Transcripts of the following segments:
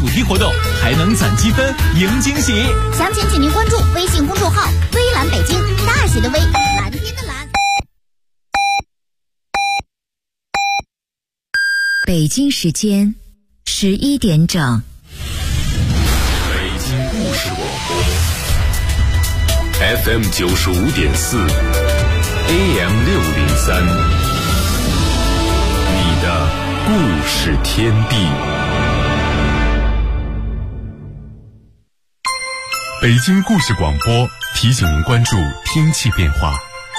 主题活动，还能攒积分赢惊喜。 详情请您关注微信公众号微蓝北京，大写的微，蓝天的蓝。 北京时间11点整。 北京故事广播 FM 95.4 AM 603，你的故事天地。北京故事广播提醒您关注天气变化。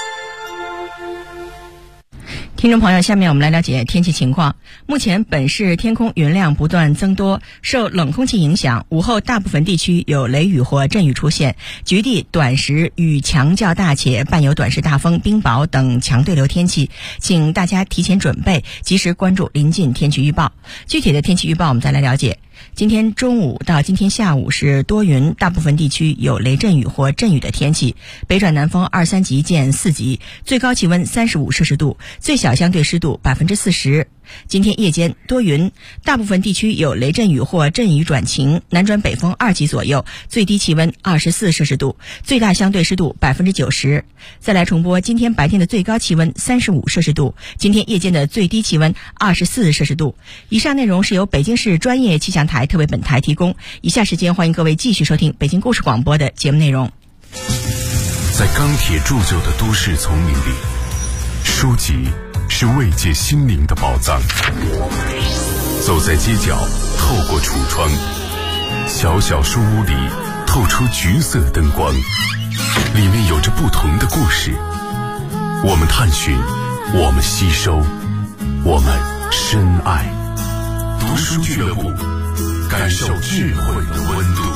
听众朋友，下面我们来了解天气情况。目前本市天空云量不断增多，受冷空气影响，午后大部分地区有雷雨或阵雨出现，局地短时雨强较大且伴有短时大风、冰雹等强对流天气，请大家提前准备，及时关注临近天气预报。具体的天气预报我们再来了解。今天中午到今天下午是多云，大部分地区有雷阵雨或阵雨的天气，北转南风2、3级见4级，最高气温35摄氏度，最小相对湿度40%。今天夜间多云，大部分地区有雷阵雨或阵雨转晴，南转北风2级左右，最低气温24摄氏度，最大相对湿度90%。再来重播今天白天的最高气温35摄氏度，今天夜间的最低气温24摄氏度。以上内容是由北京市专业气象台特为本台提供。以下时间欢迎各位继续收听北京故事广播的节目内容。 在钢铁铸就的都市丛林里，书籍是慰藉心灵的宝藏。走在街角，透过橱窗，小小书屋里透出橘色灯光，里面有着不同的故事。我们探寻，我们吸收，我们深爱。读书俱乐部，感受智慧的温度。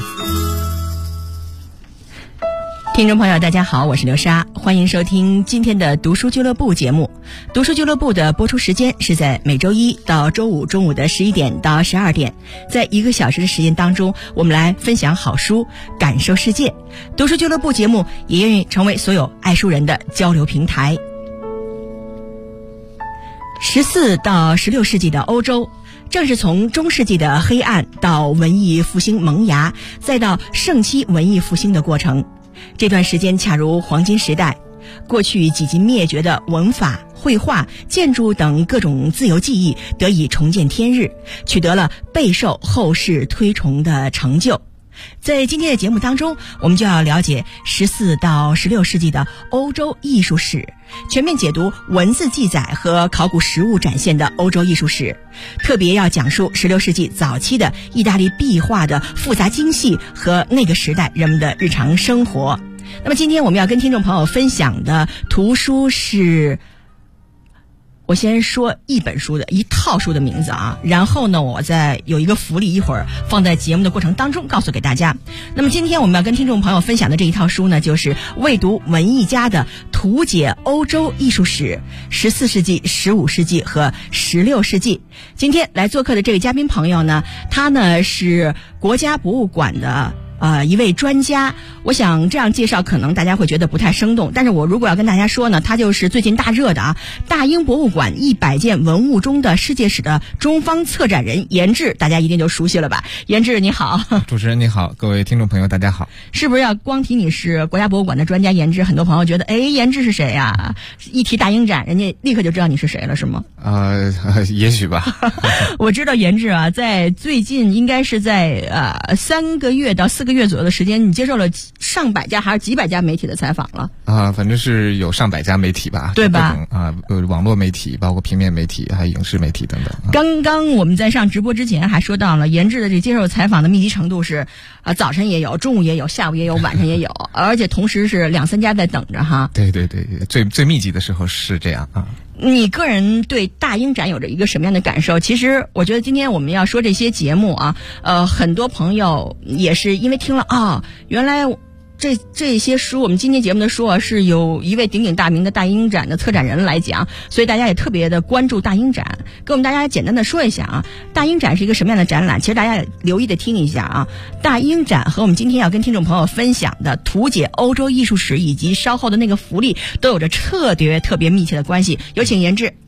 听众朋友大家好，我是刘莎，欢迎收听今天的读书俱乐部节目。读书俱乐部的播出时间是在每周一到周五中午的11点到12点，在1个小时的时间当中，我们来分享好书，感受世界。读书俱乐部节目也愿意成为所有爱书人的交流平台。14到16世纪的欧洲，正是从中世纪的黑暗到文艺复兴萌芽，再到盛期文艺复兴的过程。这段时间恰如黄金时代，过去几近灭绝的文法、绘画、建筑等各种自由技艺得以重见天日，取得了备受后世推崇的成就。在今天的节目当中，我们就要了解14到16世纪的欧洲艺术史，全面解读文字记载和考古实物展现的欧洲艺术史，特别要讲述16世纪早期的意大利壁画的复杂精细和那个时代人们的日常生活。那么今天我们要跟听众朋友分享的图书是，我先说一本书的一套书的名字啊，然后呢我再有一个福利，一会儿放在节目的过程当中告诉给大家。那么今天我们要跟听众朋友分享的这一套书呢，就是魏读文艺家的图解欧洲艺术史14世纪、15世纪和16世纪。今天来做客的这位嘉宾朋友呢，他呢是国家博物馆的一位专家。我想这样介绍可能大家会觉得不太生动，但是我如果要跟大家说呢，他就是最近大热的大英博物馆100件文物中的世界史的中方策展人严志，大家一定就熟悉了吧？严志你好。 主持人你好，各位听众朋友大家好。 是不是要光提你是国家博物馆的专家严志，很多朋友觉得严志是谁呀？一提大英展人家立刻就知道你是谁了，是吗？ 也许吧。 我知道严志啊，在最近应该是在3个月到4个月左右的时间，你接受了上百家还是几百家媒体的采访了反正是有上百家媒体吧， 对吧？ 网络媒体，包括平面媒体，还有影视媒体等等。 刚刚我们在上直播之前还说到了严志的这接受采访的密集程度是早晨也有，中午也有，下午也有，晚上也有，而且同时是2、3家在等着哈。 对对对，最密集的时候是这样啊。 你个人对大英展有着一个什么样的感受？其实我觉得今天我们要说这些节目啊，很多朋友也是因为听了原来这些书，我们今天节目的书是有一位鼎鼎大名的大英展的策展人来讲，所以大家也特别的关注大英展。跟我们大家简单的说一下大英展是一个什么样的展览？其实大家留意的听一下大英展和我们今天要跟听众朋友分享的图解欧洲艺术史以及稍后的那个福利都有着特别密切的关系。有请严志。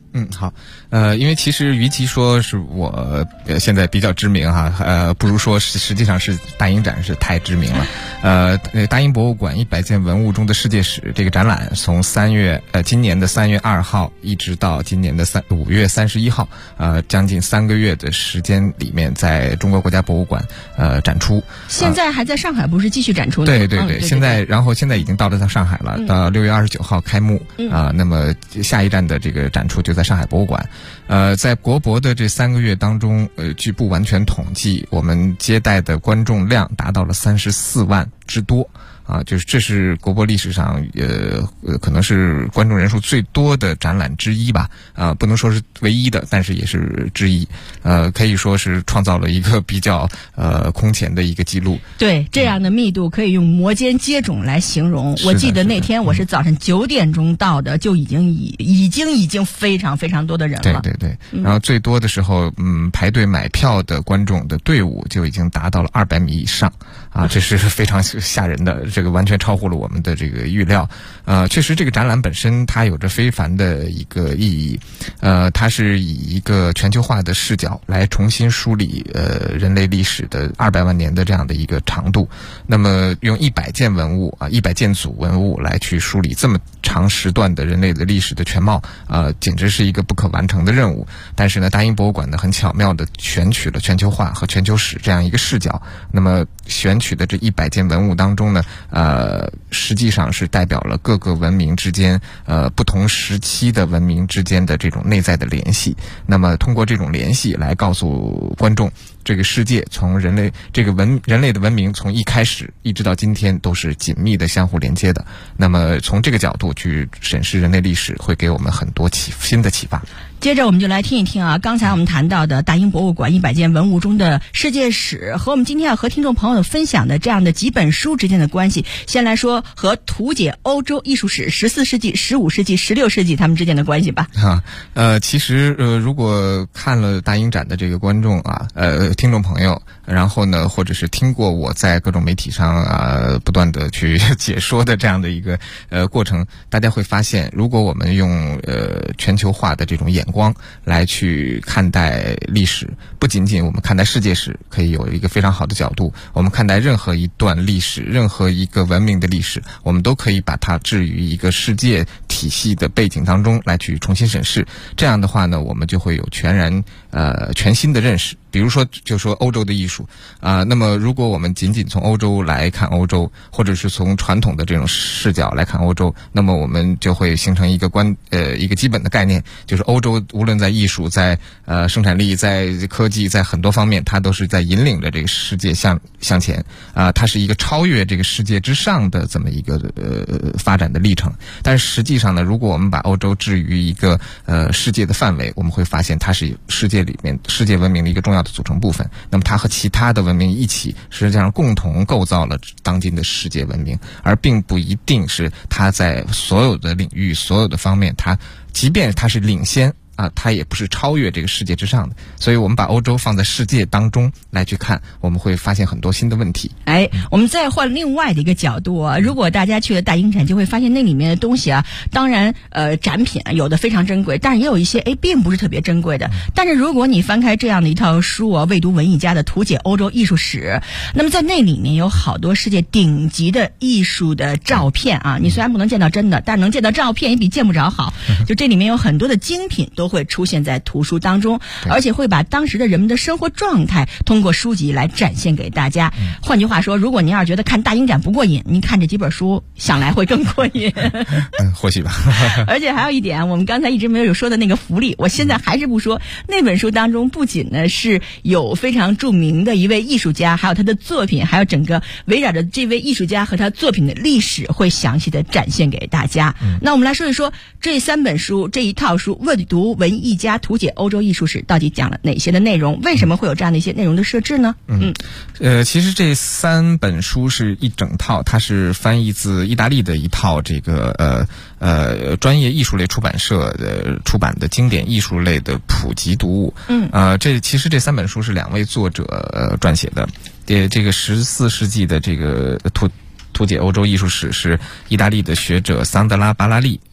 好，因为其实与其说是我现在比较知名哈，不如说实际上是大英展是太知名了。大英博物馆100件文物中的世界史这个展览，从今年的3月2号一直到今年的5月31号，将近3个月的时间里面，在中国国家博物馆展出。 现在还在上海，不是继续展出呢？ 对，现在已经到上海了，到6月29号开幕那么下一站的这个展出就在上海博物馆。在国博的这3个月当中，据不完全统计，我们接待的观众量达到了34万之多。就是这是国博历史上可能是观众人数最多的展览之一吧，不能说是唯一的，但是也是之一，可以说是创造了一个比较空前的一个记录。 对，这样的密度可以用摩肩接踵来形容。我记得那天我是早晨9点钟到的，就已经非常非常多的人了。 对，然后最多的时候，排队买票的观众的队伍就已经达到了200米以上，这是非常吓人的。这个完全超乎了我们的这个预料。确实这个展览本身它有着非凡的一个意义。它是以一个全球化的视角来重新梳理人类历史的200万年的这样的一个长度。那么用100件文物100件组文物来去梳理这么长时段的人类的历史的全貌，简直是一个不可完成的任务。但是呢，大英博物馆呢很巧妙地选取了全球化和全球史这样一个视角。那么选取的这100件文物当中呢，实际上是代表了各个文明之间不同时期的文明之间的这种内在的联系。那么通过这种联系来告诉观众，这个世界从人类的文明从一开始一直到今天都是紧密的相互连接的。那么从这个角度去审视人类历史，会给我们很多新的启发。 接着我们就来听一听刚才我们谈到的大英博物馆100件文物中的世界史，和我们今天要和听众朋友分享的这样的几本书之间的关系。先来说和图解欧洲艺术史14世纪、15世纪、16世纪他们之间的关系吧。 其实如果看了大英展的这个观众听众朋友，然后呢，或者是听过我在各种媒体上不断的去解说的这样的一个过程，大家会发现，如果我们用全球化的这种眼光来去看待历史，不仅仅我们看待世界史可以有一个非常好的角度，我们看待任何一段历史，任何一个文明的历史，我们都可以把它置于一个世界体系的背景当中来去重新审视。这样的话呢，我们就会有全新的认识。比如说就说欧洲的艺术那么如果我们仅仅从欧洲来看欧洲，或者是从传统的这种视角来看欧洲，那么我们就会形成一个基本的概念，就是欧洲无论在艺术、在生产力、在科技，在很多方面，它都是在引领着这个世界向前它是一个超越这个世界之上的这么一个发展的历程。但是实际上呢，如果我们把欧洲置于一个世界的范围，我们会发现它是世界文明的一个重要的组成部分。那么它和其他的文明一起，实际上共同构造了当今的世界文明，而并不一定是它在所有的领域、所有的方面，它即便它是领先它也不是超越这个世界之上的。所以我们把欧洲放在世界当中来去看，我们会发现很多新的问题。 我们再换另外的一个角度如果大家去了大英展，就会发现那里面的东西当然展品有的非常珍贵，但是也有一些并不是特别珍贵的。但是如果你翻开这样的一套书未读文艺家的图解欧洲艺术史，那么在那里面有好多世界顶级的艺术的照片你虽然不能见到真的，但能见到照片也比见不着好。就这里面有很多的精品都会出现在图书当中，而且会把当时的人们的生活状态通过书籍来展现给大家。换句话说，如果您要是觉得看大英展不过瘾，您看这几本书想来会更过瘾。 或许吧。 而且还有一点，我们刚才一直没有说的那个福利，我现在还是不说。那本书当中不仅呢是有非常著名的一位艺术家，还有他的作品，还有整个围绕着这位艺术家和他作品的历史会详细的展现给大家。那我们来说一说这3本书，这一套书《读文艺家图解欧洲艺术史》到底讲了哪些的内容？为什么会有这样的一些内容的设置呢？ 其实这3本书是一整套，它是翻译自意大利的一套这个专业艺术类出版社出版的经典艺术类的普及读物。其实这3本书是2位作者撰写的。这个14世纪的这个图解欧洲艺术史是意大利的学者桑德拉巴拉利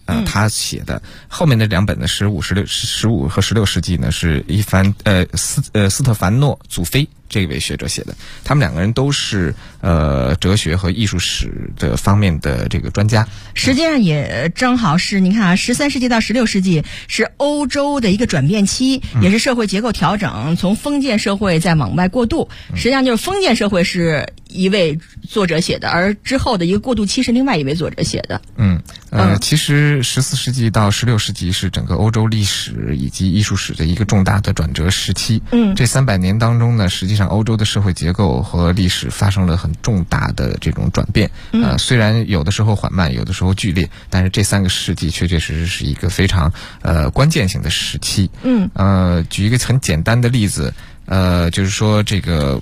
他写的。后面的2本呢，15和16世纪呢，是斯特凡诺祖菲这位学者写的。他们2个人都是哲学和艺术史的方面的这个专家。 实际上也正好是你看啊，13世纪到16世纪是欧洲的一个转变期，也是社会结构调整，从封建社会再往外过渡。实际上就是封建社会是一位作者写的，而之后的一个过渡期是另外一位作者写的。 其实14世纪到16世纪是整个欧洲历史以及艺术史的一个重大的转折时期。这300年当中呢，实际上欧洲的社会结构和历史发生了很重大的这种转变。虽然有的时候缓慢，有的时候剧烈，但是这3个世纪确确实实是一个非常关键性的时期。举一个很简单的例子，就是说这个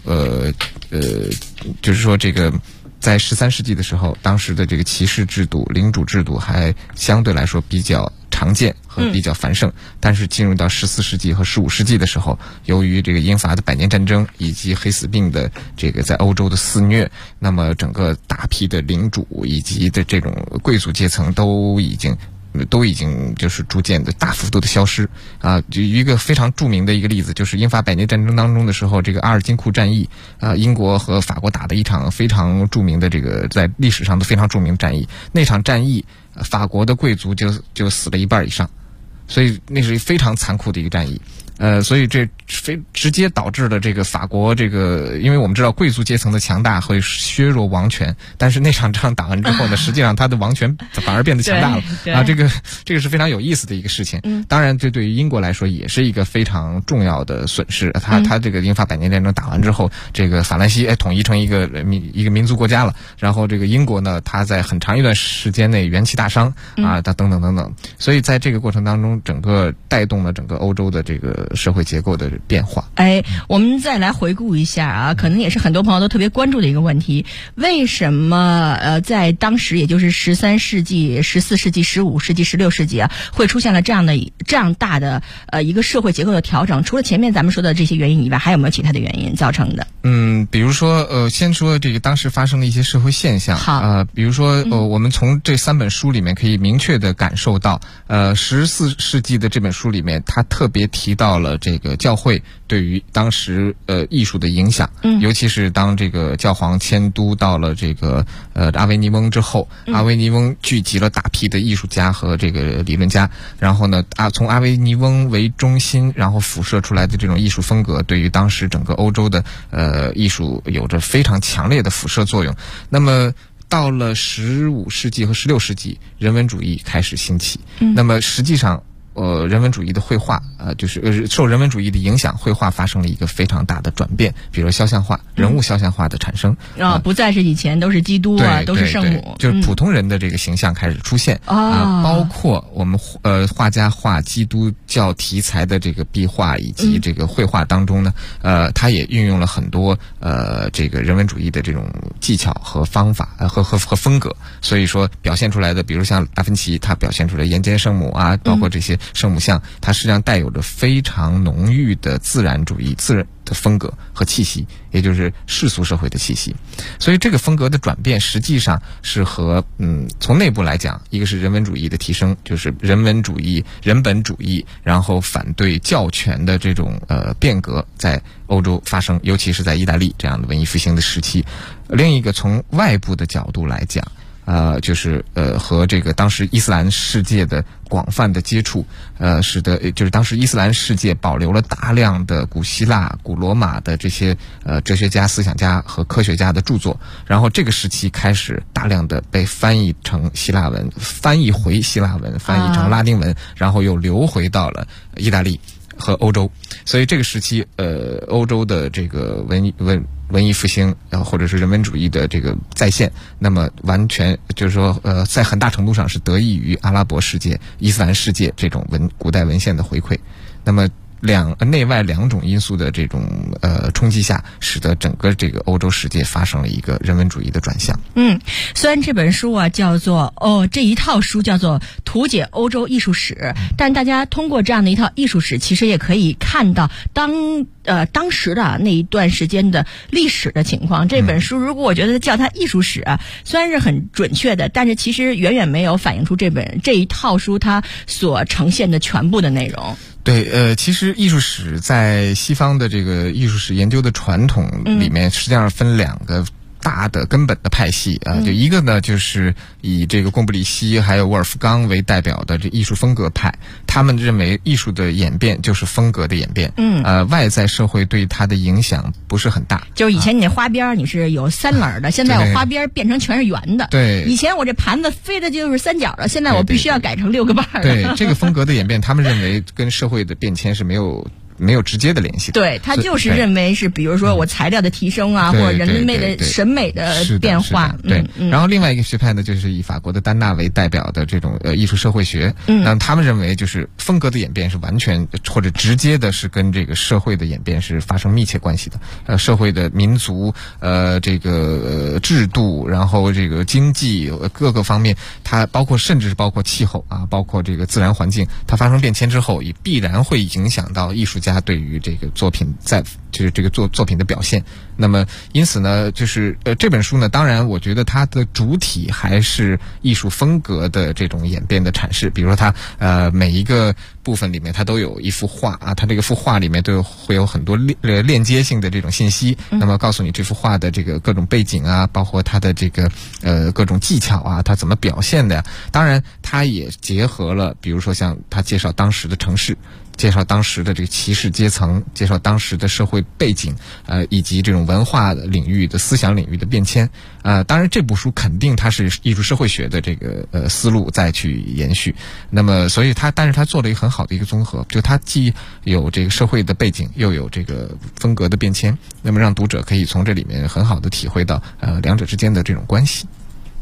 在13世纪的时候，当时的这个骑士制度、领主制度还相对来说比较常见和比较繁盛。但是进入到14世纪和15世纪的时候，由于这个英法的100年战争以及黑死病的这个在欧洲的肆虐，那么整个大批的领主以及的这种贵族阶层都已经就是逐渐的大幅度的消失啊。就一个非常著名的一个例子，就是英法100年战争当中的时候，这个阿尔金库战役英国和法国打的一场非常著名的这个在历史上都非常著名的战役。那场战役法国的贵族就死了1半以上，所以那是非常残酷的一个战役。所以这直接导致了这个法国这个，因为我们知道贵族阶层的强大会削弱王权，但是那场仗打完之后呢，实际上他的王权反而变得强大了啊。这个是非常有意思的一个事情。当然这对于英国来说也是一个非常重要的损失。他这个英法100年战争打完之后，这个法兰西统一成一个民族国家了，然后这个英国呢，他在很长一段时间内元气大伤啊，等等，所以在这个过程当中，整个带动了整个欧洲的这个社会结构的变化。 我们再来回顾一下啊，可能也是很多朋友都特别关注的一个问题：为什么在当时，也就是13世纪、14世纪、15世纪、16世纪啊，会出现了这样大的一个社会结构的调整？除了前面咱们说的这些原因以外，还有没有其他的原因造成的？ 比如说先说这个当时发生的一些社会现象。好，比如说我们从这3本书里面可以明确的感受到，14世纪的这本书里面，他特别提到了这个教会对于当时艺术的影响。尤其是当这个教皇迁都到了这个阿维尼翁之后，阿维尼翁聚集了大批的艺术家和这个理论家，然后呢从阿维尼翁为中心，然后辐射出来的这种艺术风格，对于当时整个欧洲的艺术有着非常强烈的辐射作用。那么到了15世纪和16世纪，人文主义开始兴起。那么实际上人文主义的绘画就是受人文主义的影响，绘画发生了一个非常大的转变，比如肖像画、人物肖像画的产生不再是以前都是基督啊，都是圣母， 就是普通人的这个形象开始出现包括我们画家画基督教题材的这个壁画以及这个绘画当中呢，他也运用了很多这个人文主义的这种技巧和方法和风格，所以说表现出来的，比如像达芬奇，他表现出来岩间圣母啊，包括这些圣母像，它实际上带有着非常浓郁的自然主义的风格和气息，也就是世俗社会的气息。所以这个风格的转变实际上是和从内部来讲，一个是人文主义的提升，就是人文主义、人本主义，然后反对教权的这种变革在欧洲发生，尤其是在意大利这样的文艺复兴的时期。另一个从外部的角度来讲，就是和这个当时伊斯兰世界的广泛的接触，使得就是当时伊斯兰世界保留了大量的古希腊、古罗马的这些哲学家、思想家和科学家的著作，然后这个时期开始大量的被翻译成希腊文，翻译回希腊文，翻译成拉丁文，然后又流回到了意大利和欧洲。所以这个时期欧洲的这个文艺复兴，然后或者是人文主义的这个再现，那么完全就是说在很大程度上是得益于阿拉伯世界、伊斯兰世界这种古代文献的回馈。那么内外两种因素的这种冲击下，使得整个这个欧洲世界发生了一个人文主义的转向。 虽然这本书啊叫做这一套书叫做《图解欧洲艺术史》，但大家通过这样的一套艺术史，其实也可以看到当时的那一段时间的历史的情况。这本书如果我觉得叫它艺术史啊，虽然是很准确的，但是其实远远没有反映出这一套书它所呈现的全部的内容。 对，其实艺术史在西方的这个艺术史研究的传统里面，实际上分两个大的根本的派系啊，就一个呢就是以这个贡布里希还有沃尔夫冈为代表的这艺术风格派，他们认为艺术的演变就是风格的演变，外在社会对它的影响不是很大。 就是以前你那花边你是有三棱的，现在我花边变成全是圆的。 对， 以前我这盘子飞的就是三角的，现在我必须要改成6个瓣的。 对，这个风格的演变，他们认为跟社会的变迁是没有直接的联系的。 对，他就是认为是比如说我材料的提升啊，或者人类的审美的变化。 对，然后另外一个学派呢，就是以法国的丹纳为代表的这种艺术社会学。那他们认为就是风格的演变是完全或者直接的是跟这个社会的演变是发生密切关系的。社会的民族这个制度，然后这个经济各个方面，它甚至是包括气候啊，包括这个自然环境，它发生变迁之后，也必然会影响到艺术家对于这个作品就是这个作品的表现。那么因此呢，就是这本书呢，当然我觉得它的主体还是艺术风格的这种演变的阐释。比如说它每一个部分里面它都有一幅画啊，它这个幅画里面会有很多链接性的这种信息，那么告诉你这幅画的这个各种背景啊，包括它的这个各种技巧啊，它怎么表现的呀。当然它也结合了比如说像它介绍当时的城市，介绍当时的这个骑士阶层，介绍当时的社会背景，以及这种文化领域的思想领域的变迁。当然这部书肯定它是艺术社会学的这个思路再去延续。那么所以但是它做了一个很好的一个综合，就它既有这个社会的背景，又有这个风格的变迁，那么让读者可以从这里面很好的体会到两者之间的这种关系。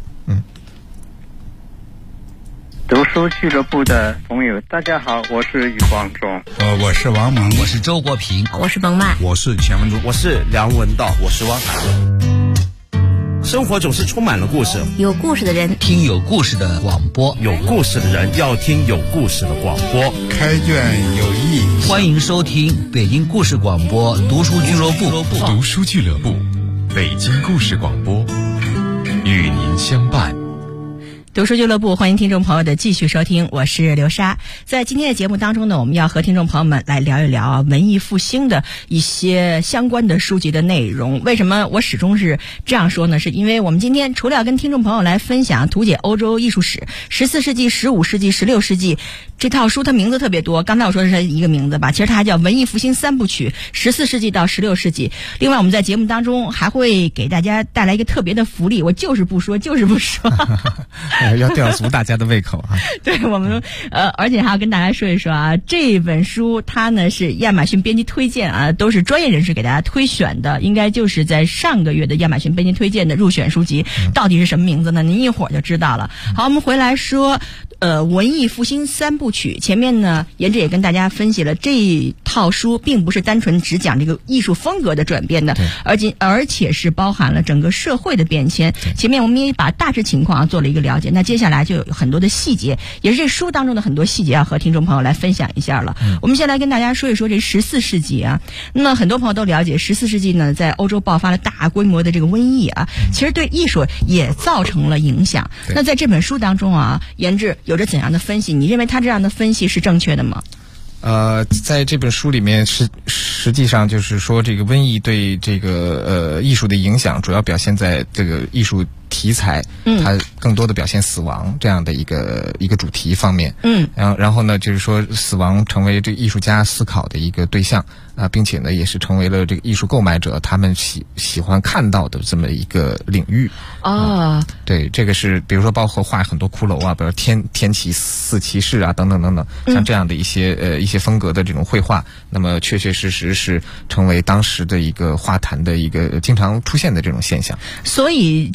读书俱乐部的朋友，大家好，我是余光中， 我是王蒙， 我是周国平， 我是冯曼， 我是钱文忠， 我是梁文道，我是汪涵。生活总是充满了故事， 有故事的人听有故事的广播， 有故事的人要听有故事的广播。 开卷有益， 欢迎收听北京故事广播读书俱乐部。 读书俱乐部，北京故事广播，与您相伴。 读书俱乐部，欢迎听众朋友的继续收听，我是刘莎。在今天的节目当中呢，我们要和听众朋友们来聊一聊文艺复兴的一些相关的书籍的内容。为什么我始终是这样说呢？是因为我们今天除了要跟听众朋友来分享图解欧洲艺术史14世纪、15世纪、16世纪这套书，它名字特别多。刚才我说的是一个名字吧，其实它还叫文艺复兴3部曲，14世纪到16世纪。另外我们在节目当中还会给大家带来一个特别的福利，我就是不说要吊足大家的胃口啊！ 对，我们而且还要跟大家说一说啊，这本书它呢是亚马逊编辑推荐啊，都是专业人士给大家推选的，应该就是在上个月的亚马逊编辑推荐的入选书籍，到底是什么名字呢？您一会儿就知道了。好，我们回来说文艺复兴3部曲。前面呢，言之也跟大家分析了这套书并不是单纯只讲这个艺术风格的转变的，而且是包含了整个社会的变迁。前面我们也把大致情况做了一个了解，那接下来就有很多的细节，也是这书当中的很多细节要和听众朋友来分享一下了。我们先来跟大家说一说这14世纪啊。那么很多朋友都了解14世纪呢，在欧洲爆发了大规模的这个瘟疫啊，其实对艺术也造成了影响。那在这本书当中啊，言之有着怎样的分析？你认为他这样的分析是正确的吗？ 在这本书里面实际上就是说，这个瘟疫对这个艺术的影响主要表现在这个艺术题材，它更多的表现死亡这样的一个主题方面。然后呢，就是说死亡成为这个艺术家思考的一个对象啊，并且呢，也是成为了这个艺术购买者他们喜欢看到的这么一个领域。对，这个是比如说包括画很多骷髅啊，比如天启4骑士啊，等等等等，像这样的一些风格的这种绘画，那么确确实实是成为当时的一个画坛的一个经常出现的这种现象。 所以就是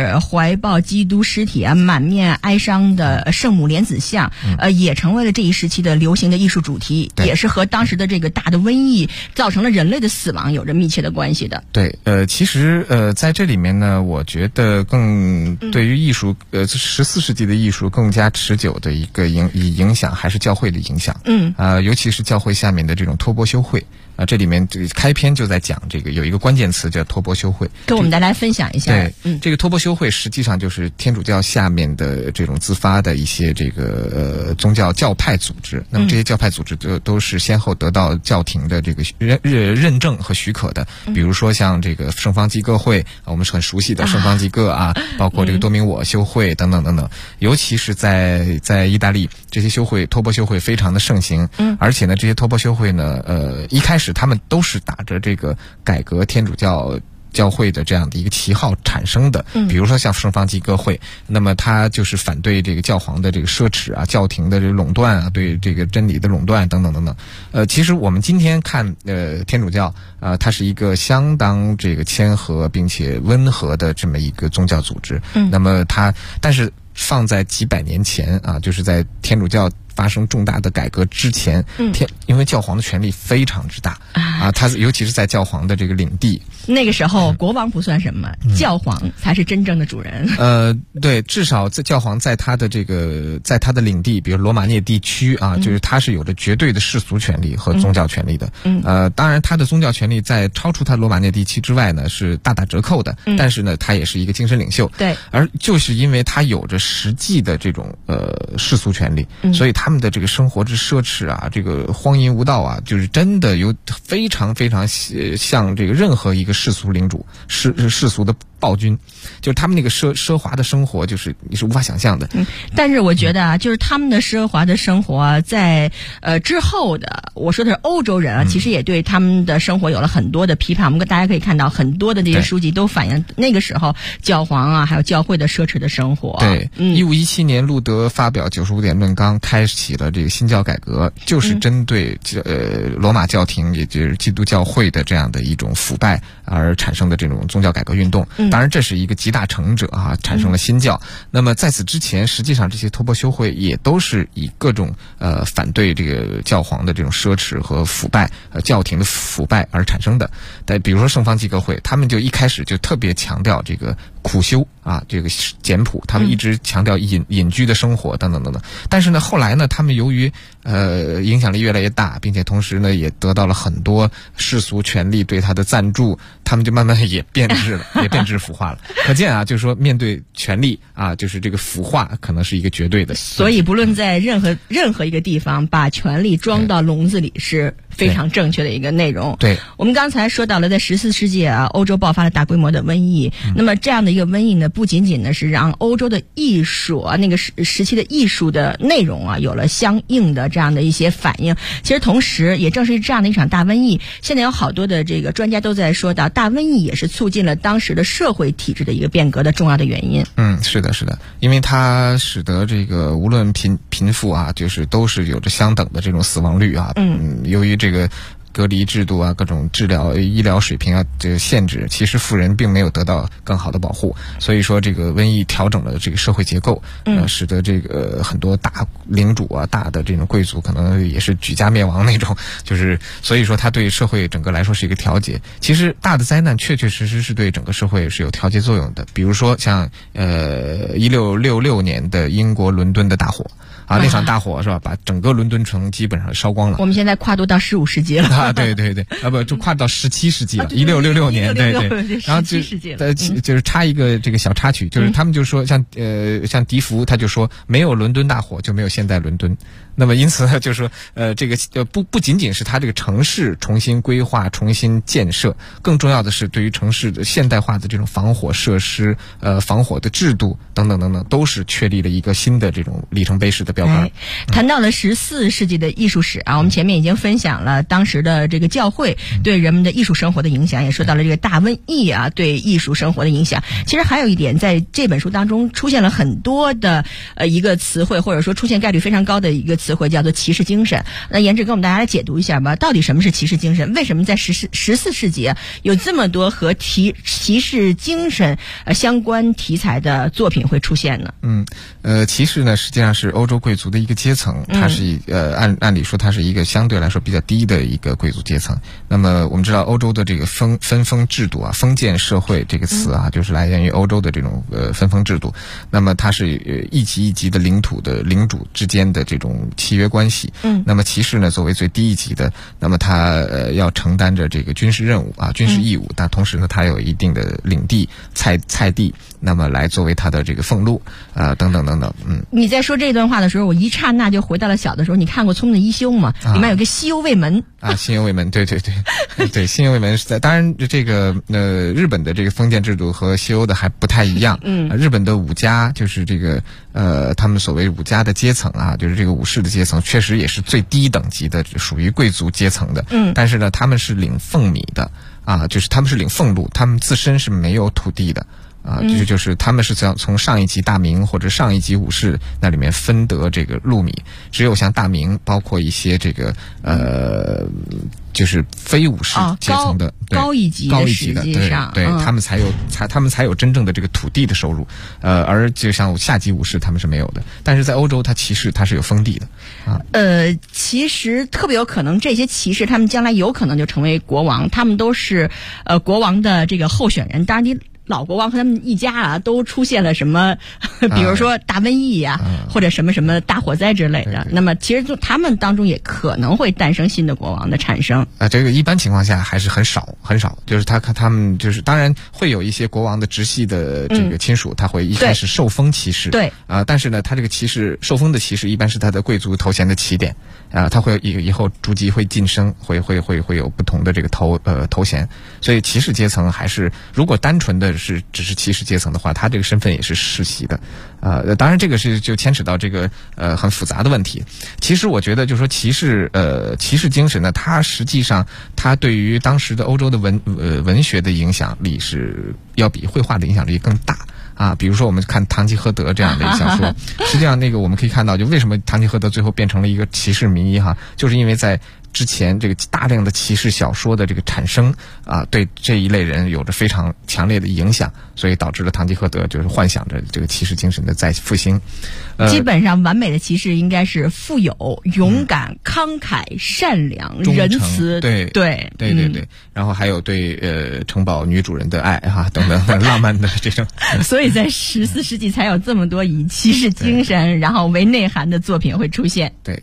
是怀抱基督尸体啊，满面哀伤的圣母莲子像，也成为了这一时期的流行的艺术主题，也是和当时的这个大的瘟疫造成了人类的死亡有着密切的关系的。 对，其实在这里面呢，我觉得更对于艺术，14世纪的艺术更加持久的一个影响还是教会的影响。尤其是教会下面的这种托钵修会。这里面这个开篇就在讲这个有一个关键词叫托钵修会， 跟我们大家分享一下。 对，这个托钵修会实际上就是天主教下面的这种自发的一些这个宗教教派组织。那么这些教派组织都是先后得到教廷的这个认证和许可的。比如说像这个圣方济各会，我们是很熟悉的圣方济各啊，包括这个多明我修会等等等等。尤其是在意大利，这些修会托钵修会非常的盛行。而且呢，这些托钵修会呢，一开始他们都是打着这个改革天主教会的这样的一个旗号产生的。比如说像圣方济各会，那么他就是反对这个教皇的这个奢侈啊，教廷的这个垄断啊，对这个真理的垄断等等等等。其实我们今天看天主教它是一个相当这个谦和并且温和的这么一个宗教组织。那么但是放在几百年前啊，就是在天主教发生重大的改革之前，因为教皇的权力非常之大啊，他尤其是在教皇的这个领地， 那个时候国王不算什么，教皇才是真正的主人。 对，至少在教皇在他的领地，比如罗马涅地区啊，就是他是有着绝对的世俗权利和宗教权利的。当然他的宗教权利在超出他罗马涅地区之外呢是大打折扣的，但是呢他也是一个精神领袖。 对， 而就是因为他有着实际的这种世俗权利，所以他们的这个生活之奢侈啊，这个荒淫无道啊，就是真的有非常非常像这个任何一个世俗领主世俗的暴君，就是他们那个奢华的生活，就是你是无法想象的。 但是我觉得啊，就是他们的奢华的生活啊，在之后的，我说的是欧洲人啊，其实也对他们的生活有了很多的批判。我们大家可以看到，很多的这些书籍都反映那个时候教皇啊，还有教会的奢侈的生活。 对，1517年路德发表95点论纲，开启了这个新教改革，就是针对罗马教廷也就是基督教会的这样的一种腐败而产生的这种宗教改革运动。当然这是一个集大成者啊，产生了新教。那么在此之前，实际上这些托钵修会也都是以各种反对这个教皇的这种奢侈和腐败，教廷的腐败而产生的。但比如说圣方济各会，他们就一开始就特别强调这个苦修啊，这个简朴，他们一直强调隐居的生活等等等等。但是呢，后来呢，他们由于影响力越来越大，并且同时呢也得到了很多世俗权力对他的赞助，他们就慢慢也变质了，也变质腐化了。可见啊，就是说面对权力啊，就是这个腐化可能是一个绝对的。 所以不论在任何一个地方，把权力装到笼子里是非常正确的一个内容。 对， 我们刚才说到了，在14世纪啊，欧洲爆发了大规模的瘟疫。那么这样的一个瘟疫呢，不仅仅呢是让欧洲的艺术啊，那个时期的艺术的内容啊，有了相应的这样的一些反应。其实同时，也正是这样的一场大瘟疫，现在有好多的这个专家都在说到，大瘟疫也是促进了当时的社会体制的一个变革的重要的原因。 是的，因为它使得这个无论贫富啊，就是都是有着相等的这种死亡率啊。由于这个隔离制度啊，各种治疗医疗水平啊这个限制，其实富人并没有得到更好的保护。所以说这个瘟疫调整了这个社会结构，使得这个很多大领主啊，大的这种贵族可能也是举家灭亡那种，就是所以说它对社会整个来说是一个调节。其实大的灾难确确实实是对整个社会是有调节作用的。比如说像1666年的英国伦敦的大火啊，那场大火是吧，把整个伦敦城基本上烧光了。 我们现在跨度到15世纪了。 对，不就跨到17世纪了，1666年，对，然后就是插一个这个小插曲，就是他们就说像笛福他就说没有伦敦大火就没有现代伦敦。那么因此呢，就是说这个不仅仅是他这个城市重新规划、重新建设，更重要的是对于城市的现代化的这种防火设施、防火的制度等等等等，都是确立了一个新的这种里程碑式的标杆。 谈到了14世纪的艺术史啊，我们前面已经分享了当时的这个教会对人们的艺术生活的影响，也说到了这个大瘟疫啊对艺术生活的影响。其实还有一点，在这本书当中出现了很多的一个词汇，或者说出现概率非常高的一个词词汇叫做骑士精神。那言志跟我们大家来解读一下吧，到底什么是骑士精神？为什么在14世纪有这么多和骑士精神相关题材的作品会出现呢？ 骑士呢实际上是欧洲贵族的一个阶层，它是按理说它是一个相对来说比较低的一个贵族阶层。那么我们知道欧洲的这个分封制度啊，封建社会这个词啊，就是来源于欧洲的这种分封制度。那么它是一级一级的领土的领主之间的这种契约关系。那么骑士呢作为最低一级的，那么他要承担着这个军事任务啊，军事义务，但同时呢他有一定的领地菜地，那么来作为他的这个俸禄等等等等。 你在说这段话的时候，我一刹那就回到了小的时候。你看过《聪明的一休》吗？里面有个西游卫门啊，西游卫门，对，西游卫门是在，当然这个日本的这个封建制度和西欧的还不太一样。日本的武家就是这个他们所谓武家的阶层啊，就是这个武士的阶层，确实也是最低等级的，属于贵族阶层的。但是呢，他们是领俸米的啊，就是他们是领俸禄，他们自身是没有土地的。就是他们是从上一级大名或者上一级武士那里面分得这个禄米，只有像大名，包括一些这个就是非武士阶层的高一级的， 对，他们才有真正的这个土地的收入，而就像下级武士他们是没有的。但是在欧洲，骑士他是有封地的啊。 其实特别有可能这些骑士他们将来有可能就成为国王，他们都是国王的这个候选人。当然老国王和他们一家啊，都出现了什么，比如说大瘟疫呀，或者什么大火灾之类的。 对， 那么其实就他们当中也可能会诞生新的国王的产生。 这个一般情况下还是很少，就是他们就是当然会有一些国王的直系的这个亲属，他会一开始受封骑士。 对但是呢，他这个骑士受封的骑士一般是他的贵族头衔的起点他会以后逐级会晋升，会有不同的这个头衔。所以骑士阶层还是，如果单纯的只是骑士阶层的话，他这个身份也是世袭的。当然这个就牵扯到这个很复杂的问题。其实我觉得就是说骑士精神呢，它实际上它对于当时的欧洲的文学的影响力是要比绘画的影响力更大啊。比如说我们看《堂吉诃德》这样的小说，实际上那个我们可以看到，就为什么堂吉诃德最后变成了一个骑士迷哈，就是因为在之前这个大量的骑士小说的这个产生啊，对这一类人有着非常强烈的影响，所以导致了堂吉诃德就是幻想着这个骑士精神的再复兴。 基本上完美的骑士应该是富有、勇敢、慷慨、善良、仁慈， 对，然后还有对城堡女主人的爱等等浪漫的这种。 所以在14世纪才有这么多以骑士精神然后为内涵的作品会出现。 对。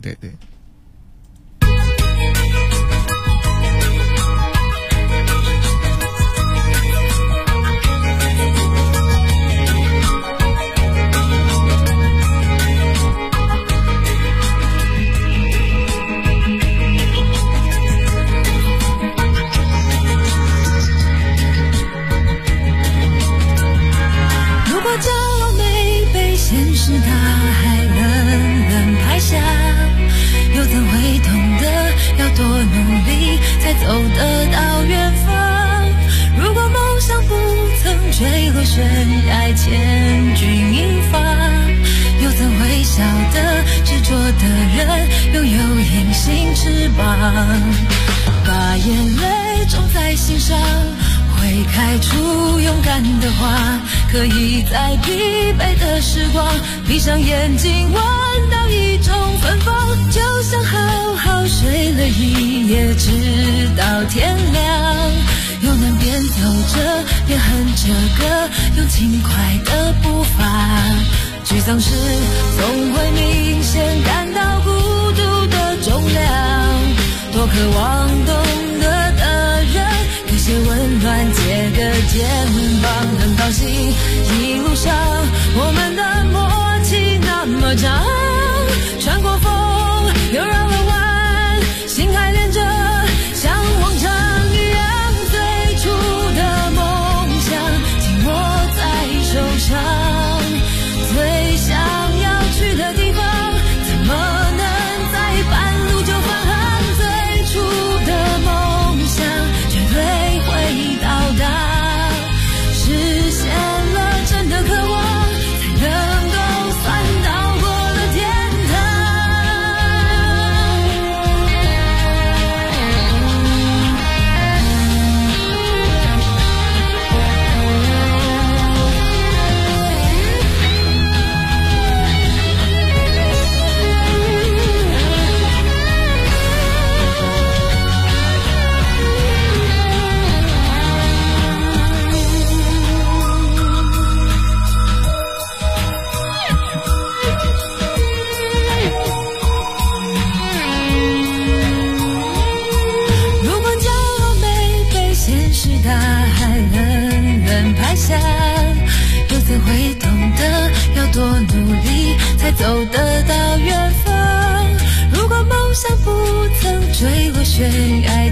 走得到远方，如果梦想不曾坠落悬崖，千钧一发，又怎会晓得执着的人拥有隐形翅膀？把眼泪种在心上，会开出勇敢的花，可以在疲惫的时光闭上眼睛闻到一种芬芳，就像好好睡了一夜直到天亮，又能边走着边哼着歌，用轻快的步伐，沮丧时总会明显感到孤独的重量，多渴望懂得的人给些温暖，借个肩膀，很高兴一路上我们的默契那么长，穿过风又绕了弯，心还连着像往常一样，最初的梦想紧握在手上，最想要去的地方怎么能在半路就返航，最初的梦想绝对会到达，实现了真的渴望，才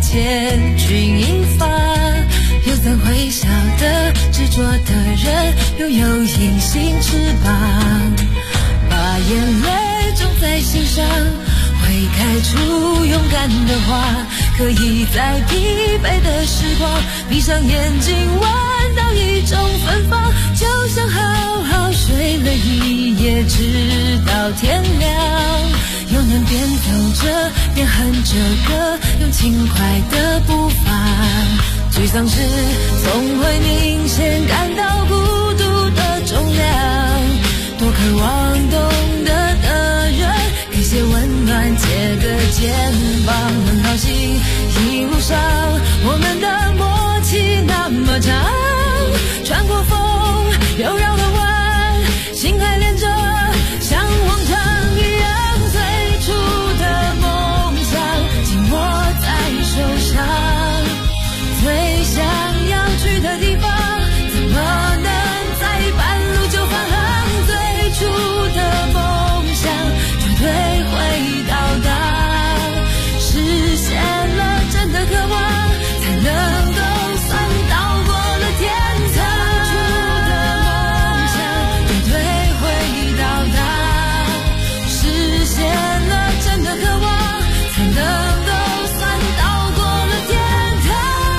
千钧一发，又怎会晓得执着的人拥有隐形翅膀，把眼泪种在心上，会开出勇敢的花，可以在疲惫的时光闭上眼睛闻到一种芬芳，就像好好睡了一夜直到天亮，又能边走着边哼着歌，用轻快的步伐，沮丧时总会明显感到孤独的重量，多渴望懂得的人给些温暖，借个肩膀，很高兴一路上我们的默契那么长，穿过风又绕了弯，心还连着像往常一样，最初的梦想紧握在手上，最想要去的地方怎么能在半路就返航，最初的梦想绝对会到达，实现了真的渴望才能够算到过了天堂，最初的梦想绝对会到达，实现了真的渴望才能够算到过了天堂。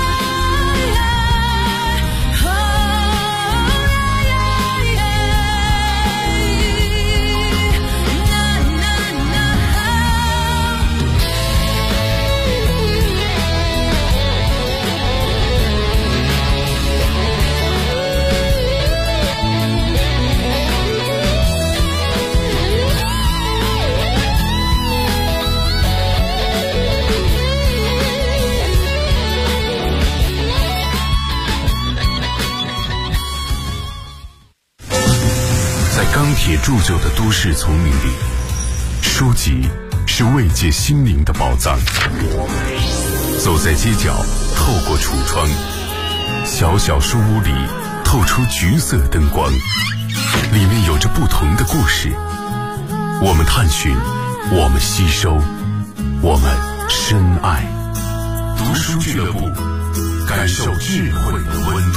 在钢铁铸就的都市丛林里，书籍是慰藉心灵的宝藏。走在街角，透过橱窗，小小书屋里透出橘色灯光，里面有着不同的故事。我们探寻，我们吸收，我们深爱。读书俱乐部，感受智慧的温度。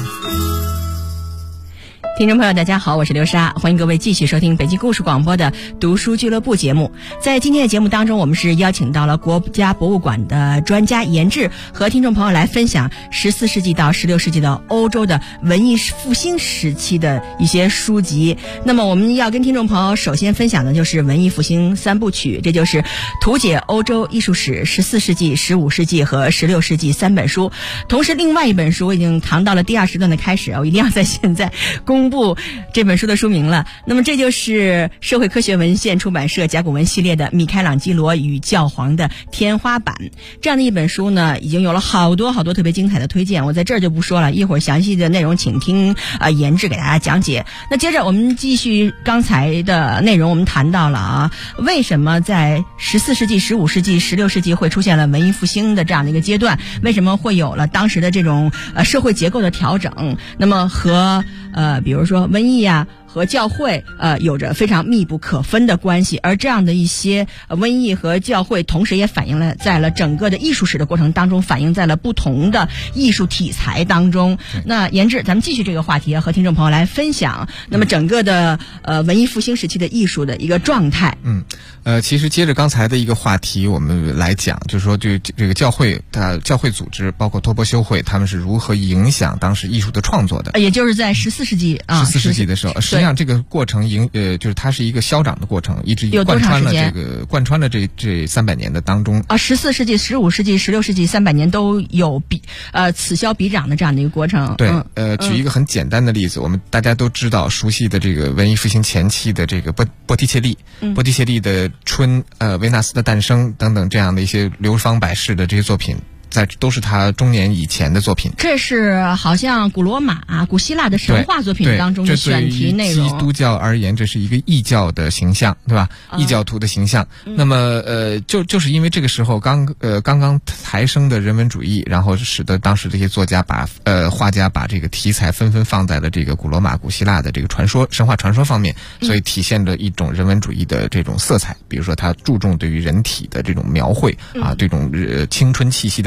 听众朋友大家好，我是刘莎，欢迎各位继续收听北京故事广播的读书俱乐部节目。在今天的节目当中，我们是邀请到了国家博物馆的专家严志，和听众朋友来分享14世纪到16世纪的欧洲的文艺复兴时期的一些书籍。那么我们要跟听众朋友首先分享的就是文艺复兴三部曲，这就是图解欧洲艺术史14世纪、15世纪和16世纪3本书。同时另外一本书我已经谈到了第2时段的开始，我一定要在现在公布这本书的书名了。那么这就是社会科学文献出版社甲骨文系列的《米开朗基罗与教皇的天花板》这样的一本书呢，已经有了好多特别精彩的推荐，我在这儿就不说了，一会儿详细的内容请听严志给大家讲解。那接着我们继续刚才的内容，我们谈到了为什么在14世纪、15世纪、16世纪会出现了文艺复兴的这样的一个阶段，为什么会有了当时的这种社会结构的调整，那么和比如说瘟疫啊和教会有着非常密不可分的关系，而这样的一些瘟疫和教会同时也反映了在了整个的艺术史的过程当中，反映在了不同的艺术题材当中。那严志，咱们继续这个话题，和听众朋友来分享那么整个的文艺复兴时期的艺术的一个状态。 其实接着刚才的一个话题我们来讲，就是说这个教会组织包括托钵修会，他们是如何影响当时艺术的创作的， 也就是在14世纪 14世纪的时候，实际上这个过程就是它是一个消长的过程，一直贯穿了这300年的当中 14世纪、15世纪、16世纪300年都有此消彼长的这样的一个过程。 对，举一个很简单的例子，我们大家都知道熟悉的这个文艺复兴前期的这个波提切利的春、维纳斯的诞生等等这样的一些流芳百世的这些作品，都是他中年以前的作品。这是好像古罗马、古希腊的神话作品当中的选题内容。 对基督教而言，这是一个异教的形象，对吧？异教徒的形象。那么就是因为这个时候刚刚抬升的人文主义，然后使得当时这些作家画家把这个题材纷纷放在了这个古罗马、古希腊的这个神话传说方面，所以体现了一种人文主义的这种色彩。比如说他注重对于人体的这种描绘这种青春气息的描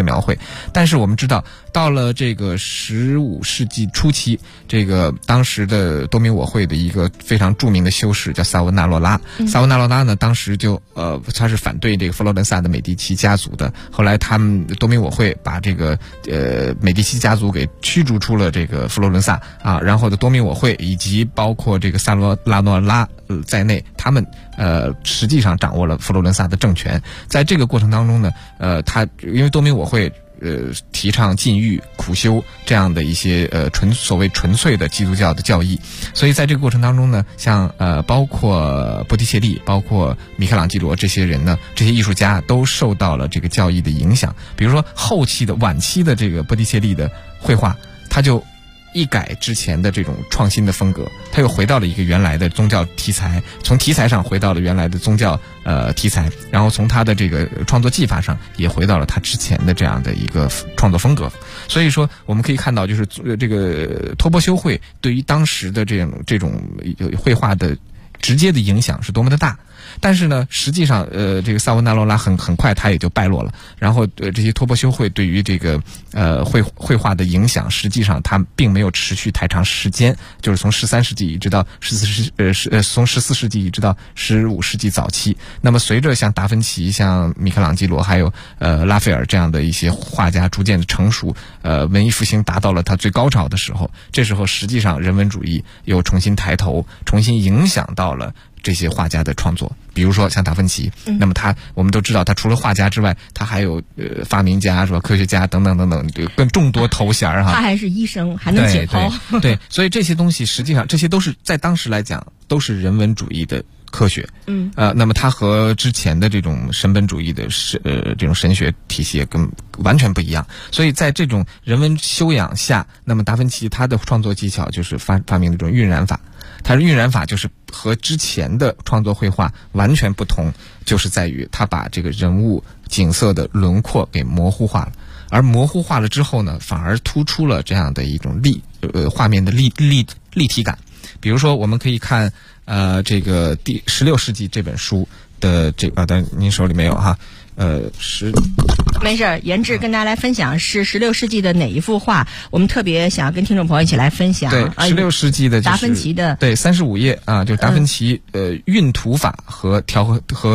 描绘。但是我们知道，到了这个15世纪初期，这个当时的多米我会的一个非常著名的修士叫萨文纳洛拉。萨文纳洛拉呢，当时就他是反对这个佛罗伦萨的美第奇家族的。后来他们多米我会把这个美第奇家族给驱逐出了这个佛罗伦萨啊，然后的多米我会以及包括这个萨罗拉诺拉在内，他们实际上掌握了佛罗伦萨的政权。在这个过程当中呢，他因为多米我会提倡禁欲、苦修这样的一些所谓纯粹的基督教的教义，所以在这个过程当中呢，像包括波提切利、包括米开朗基罗这些人呢，这些艺术家都受到了这个教义的影响。比如说晚期的这个波提切利的绘画，他就一改之前的这种创新的风格，他又回到了一个原来的宗教题材，从题材上回到了原来的宗教题材，然后从他的这个创作技法上也回到了他之前的这样的一个创作风格。所以说我们可以看到，就是这个托钵修会对于当时的这种绘画的直接的影响是多么的大。但是呢，实际上这个萨文纳罗拉很快他也就败落了。然后这些托钵修会对于这个绘画的影响，实际上它并没有持续太长时间，就是从13世纪一直到从14世纪一直到15世纪早期。那么随着像达芬奇、像米开朗基罗还有拉斐尔这样的一些画家逐渐的成熟，文艺复兴达到了它最高潮的时候，这时候实际上人文主义又重新抬头，重新影响到了这些画家的创作。比如说像达芬奇，那么我们都知道，他除了画家之外，他还有发明家是吧，科学家等等等等，更众多头衔哈。 他还是医生，还能解剖。 对，所以这些东西实际上这些都是在当时来讲都是人文主义的科学。那么它和之前的这种神本主义的这种神学体系完全不一样。所以在这种人文修养下，那么达芬奇他的创作技巧就是发明了这种晕染法。他的晕染法就是和之前的创作绘画完全不同，就是在于他把这个人物景色的轮廓给模糊化了，而模糊化了之后呢，反而突出了这样的一种画面的立体感。比如说我们可以看这个第16世纪这本书的但您手里没有哈。 没事，言志跟大家来分享是16世纪的哪一幅画，我们特别想要跟听众朋友一起来分享。 对，16世纪的就是达芬奇的， 对，35页啊，就是达芬奇晕涂法和调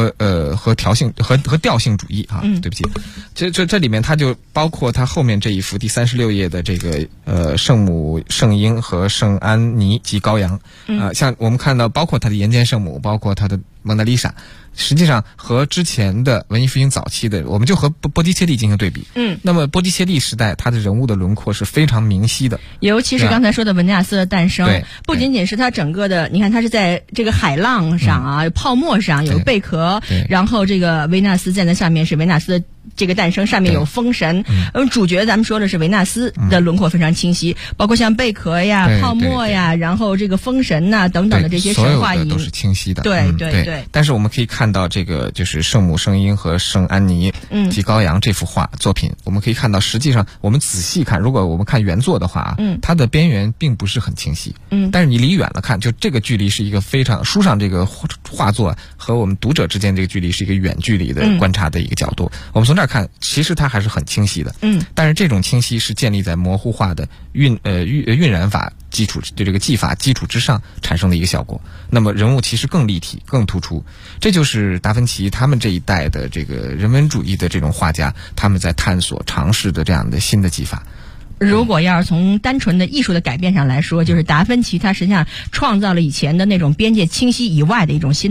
性主义啊。对不起，这里面它就包括它后面这一幅第36页的这个圣母、圣婴和圣安妮及羔羊像我们看到，包括它的岩间圣母，包括它的蒙娜丽莎。实际上和之前的文艺复兴早期的，我们就和波提切利进行对比。那么波提切利时代，他的人物的轮廓是非常明晰的， 尤其是刚才说的维纳斯的诞生，不仅仅是他整个的，你看他是在这个海浪上啊，泡沫上有贝壳，然后这个维纳斯站在上面是维纳斯的这个诞生，上面有风神。主角咱们说的是维纳斯的轮廓非常清晰，包括像贝壳呀、泡沫呀，然后这个风神呐等等的这些神话都是清晰的。 对。 但是我们可以看到这个就是圣母、圣婴和圣安妮及羔羊这幅画作品，我们可以看到，实际上我们仔细看，如果我们看原作的话它的边缘并不是很清晰。但是你离远了看，就这个距离是一个非常书上这个画作和我们读者之间这个距离是一个远距离的观察的一个角度。我们从这儿看，其实它还是很清晰的。但是这种清晰是建立在模糊化的晕染法基础对这个技法基础之上产生的一个效果。那么人物其实更立体、更突出。这就是达芬奇他们这一代的这个人文主义的这种画家，他们在探索尝试的这样的新的技法。 如果要是从单纯的艺术的改变上来说，就是达芬奇他实际上创造了以前的那种边界清晰以外的一种新